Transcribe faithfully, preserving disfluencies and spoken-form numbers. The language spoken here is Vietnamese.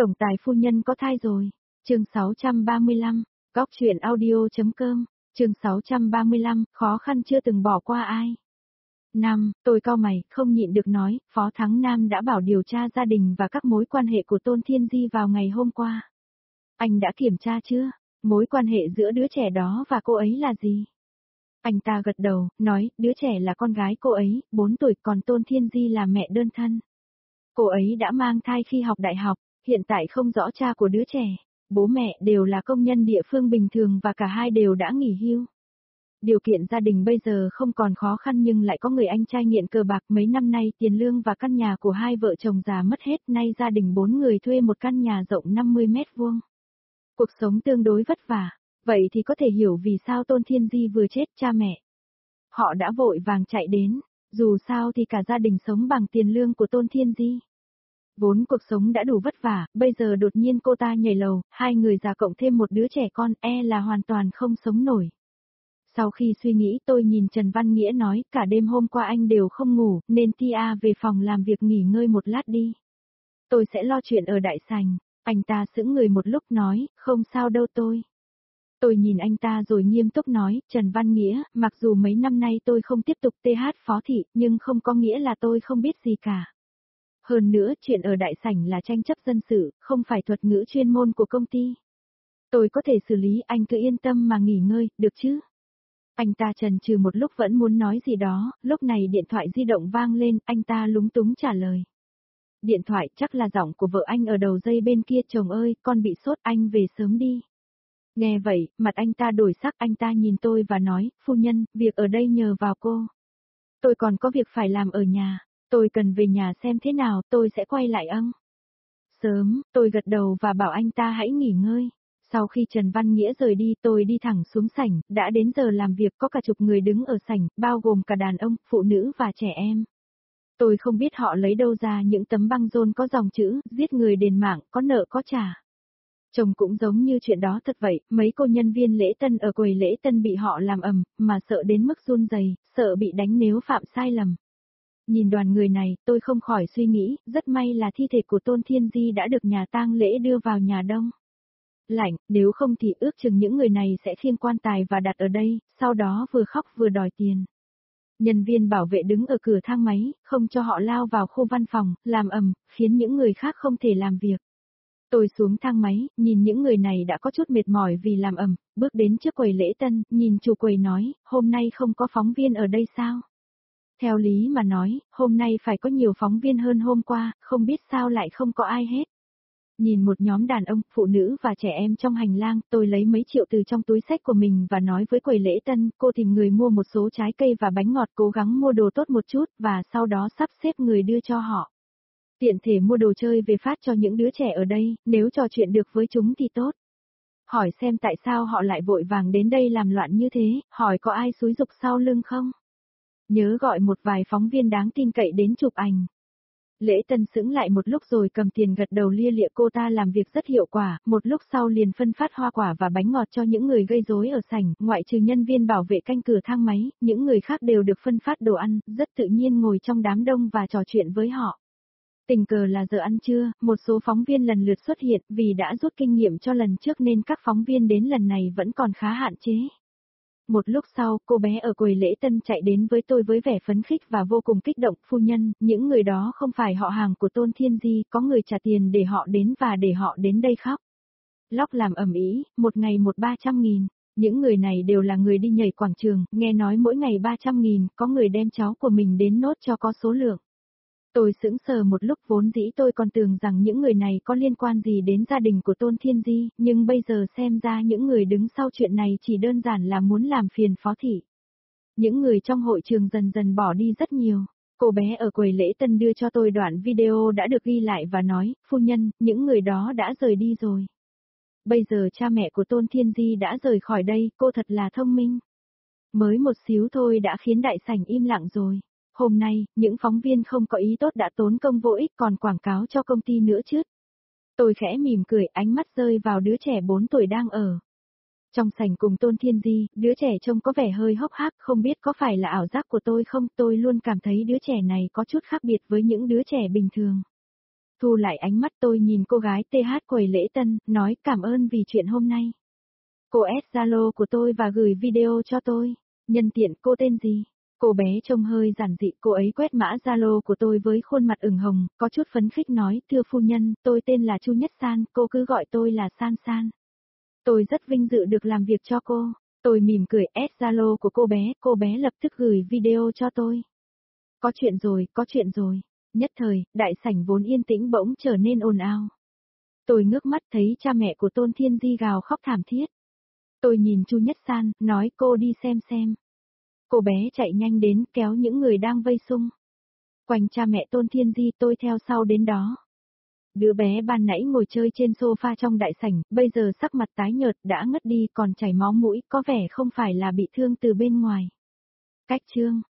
Tổng tài phu nhân có thai rồi. Chương sáu trăm ba mươi lăm, góc truyện audio.com, chương sáu trăm ba mươi lăm, khó khăn chưa từng bỏ qua ai. Năm, tôi cau mày, không nhịn được nói, Phó Thắng Nam đã bảo điều tra gia đình và các mối quan hệ của Tôn Thiên Di vào ngày hôm qua. Anh đã kiểm tra chưa? Mối quan hệ giữa đứa trẻ đó và cô ấy là gì? Anh ta gật đầu, nói, đứa trẻ là con gái cô ấy, bốn tuổi, còn Tôn Thiên Di là mẹ đơn thân. Cô ấy đã mang thai khi học đại học, hiện tại không rõ cha của đứa trẻ. Bố mẹ đều là công nhân địa phương bình thường và cả hai đều đã nghỉ hưu. Điều kiện gia đình bây giờ không còn khó khăn nhưng lại có người anh trai nghiện cờ bạc, mấy năm nay tiền lương và căn nhà của hai vợ chồng già mất hết, nay gia đình bốn người thuê một căn nhà rộng năm mươi mét vuông. Cuộc sống tương đối vất vả, vậy thì có thể hiểu vì sao Tôn Thiên Di vừa chết cha mẹ. Họ đã vội vàng chạy đến, dù sao thì cả gia đình sống bằng tiền lương của Tôn Thiên Di. Vốn cuộc sống đã đủ vất vả, bây giờ đột nhiên cô ta nhảy lầu, hai người già cộng thêm một đứa trẻ con, e là hoàn toàn không sống nổi. Sau khi suy nghĩ tôi nhìn Trần Văn Nghĩa nói, cả đêm hôm qua anh đều không ngủ, nên Tia về phòng làm việc nghỉ ngơi một lát đi. Tôi sẽ lo chuyện ở đại sảnh. Anh ta sững người một lúc nói, không sao đâu tôi. Tôi nhìn anh ta rồi nghiêm túc nói, Trần Văn Nghĩa, mặc dù mấy năm nay tôi không tiếp tục tê hát phó thị, nhưng không có nghĩa là tôi không biết gì cả. Hơn nữa, chuyện ở đại sảnh là tranh chấp dân sự, không phải thuật ngữ chuyên môn của công ty. Tôi có thể xử lý, anh cứ yên tâm mà nghỉ ngơi, được chứ? Anh ta chần chừ một lúc vẫn muốn nói gì đó, lúc này điện thoại di động vang lên, anh ta lúng túng trả lời. Điện thoại chắc là giọng của vợ anh ở đầu dây bên kia, chồng ơi, con bị sốt, anh về sớm đi. Nghe vậy, mặt anh ta đổi sắc, anh ta nhìn tôi và nói, phu nhân, việc ở đây nhờ vào cô. Tôi còn có việc phải làm ở nhà, tôi cần về nhà xem thế nào, tôi sẽ quay lại âng. Sớm, tôi gật đầu và bảo anh ta hãy nghỉ ngơi. Sau khi Trần Văn Nghĩa rời đi tôi đi thẳng xuống sảnh, đã đến giờ làm việc có cả chục người đứng ở sảnh, bao gồm cả đàn ông, phụ nữ và trẻ em. Tôi không biết họ lấy đâu ra những tấm băng rôn có dòng chữ, giết người đền mạng, có nợ có trả. Chồng cũng giống như chuyện đó thật vậy, mấy cô nhân viên lễ tân ở quầy lễ tân bị họ làm ầm, mà sợ đến mức run rẩy, sợ bị đánh nếu phạm sai lầm. Nhìn đoàn người này, tôi không khỏi suy nghĩ, rất may là thi thể của Tôn Thiên Di đã được nhà tang lễ đưa vào nhà đông lạnh, nếu không thì ước chừng những người này sẽ khiêng quan tài và đặt ở đây, sau đó vừa khóc vừa đòi tiền. Nhân viên bảo vệ đứng ở cửa thang máy, không cho họ lao vào khu văn phòng, làm ầm, khiến những người khác không thể làm việc. Tôi xuống thang máy, nhìn những người này đã có chút mệt mỏi vì làm ầm, bước đến trước quầy lễ tân, nhìn chủ quầy nói, hôm nay không có phóng viên ở đây sao? Theo lý mà nói, hôm nay phải có nhiều phóng viên hơn hôm qua, không biết sao lại không có ai hết. Nhìn một nhóm đàn ông, phụ nữ và trẻ em trong hành lang, tôi lấy mấy triệu từ trong túi xách của mình và nói với quầy lễ tân, cô tìm người mua một số trái cây và bánh ngọt, cố gắng mua đồ tốt một chút, và sau đó sắp xếp người đưa cho họ. Tiện thể mua đồ chơi về phát cho những đứa trẻ ở đây, nếu trò chuyện được với chúng thì tốt. Hỏi xem tại sao họ lại vội vàng đến đây làm loạn như thế, hỏi có ai xúi giục sau lưng không? Nhớ gọi một vài phóng viên đáng tin cậy đến chụp ảnh. Lễ tân sững lại một lúc rồi cầm tiền gật đầu lia lịa, cô ta làm việc rất hiệu quả, một lúc sau liền phân phát hoa quả và bánh ngọt cho những người gây rối ở sảnh, ngoại trừ nhân viên bảo vệ canh cửa thang máy, những người khác đều được phân phát đồ ăn, rất tự nhiên ngồi trong đám đông và trò chuyện với họ. Tình cờ là giờ ăn trưa, một số phóng viên lần lượt xuất hiện, vì đã rút kinh nghiệm cho lần trước nên các phóng viên đến lần này vẫn còn khá hạn chế. Một lúc sau, cô bé ở quầy lễ tân chạy đến với tôi với vẻ phấn khích và vô cùng kích động, phu nhân, những người đó không phải họ hàng của Tôn Thiên Di, có người trả tiền để họ đến và để họ đến đây khóc. Lóc làm ầm ĩ, một ngày một ba trăm nghìn, những người này đều là người đi nhảy quảng trường, nghe nói mỗi ngày ba trăm nghìn, có người đem cháu của mình đến nốt cho có số lượng. Tôi sững sờ một lúc, vốn dĩ tôi còn tưởng rằng những người này có liên quan gì đến gia đình của Tôn Thiên Di, nhưng bây giờ xem ra những người đứng sau chuyện này chỉ đơn giản là muốn làm phiền phó thị. Những người trong hội trường dần dần bỏ đi rất nhiều. Cô bé ở quầy lễ tân đưa cho tôi đoạn video đã được ghi lại và nói, phu nhân, những người đó đã rời đi rồi. Bây giờ cha mẹ của Tôn Thiên Di đã rời khỏi đây, cô thật là thông minh. Mới một xíu thôi đã khiến đại sảnh im lặng rồi. Hôm nay, những phóng viên không có ý tốt đã tốn công vô ích còn quảng cáo cho công ty nữa chứ. Tôi khẽ mỉm cười, ánh mắt rơi vào đứa trẻ bốn tuổi đang ở trong sảnh cùng Tôn Thiên Di, đứa trẻ trông có vẻ hơi hốc hác, không biết có phải là ảo giác của tôi không, tôi luôn cảm thấy đứa trẻ này có chút khác biệt với những đứa trẻ bình thường. Thu lại ánh mắt tôi nhìn cô gái tê hát quầy lễ tân, nói cảm ơn vì chuyện hôm nay. Cô add Zalo của tôi và gửi video cho tôi. Nhân tiện cô tên gì? Cô bé trông hơi giản dị, cô ấy quét mã Zalo của tôi với khuôn mặt ửng hồng, có chút phấn khích nói, thưa phu nhân, tôi tên là Chu Nhất San, cô cứ gọi tôi là San San. Tôi rất vinh dự được làm việc cho cô. Tôi mỉm cười add Zalo của cô bé, cô bé lập tức gửi video cho tôi. Có chuyện rồi, có chuyện rồi. Nhất thời, đại sảnh vốn yên tĩnh bỗng trở nên ồn ào. Tôi ngước mắt thấy cha mẹ của Tôn Thiên Di gào khóc thảm thiết. Tôi nhìn Chu Nhất San, nói cô đi xem xem. Cô bé chạy nhanh đến kéo những người đang vây xung quanh cha mẹ Tôn Thiên Di, tôi theo sau đến đó. Đứa bé ban nãy ngồi chơi trên sofa trong đại sảnh, bây giờ sắc mặt tái nhợt đã ngất đi còn chảy máu mũi, có vẻ không phải là bị thương từ bên ngoài. Cách chương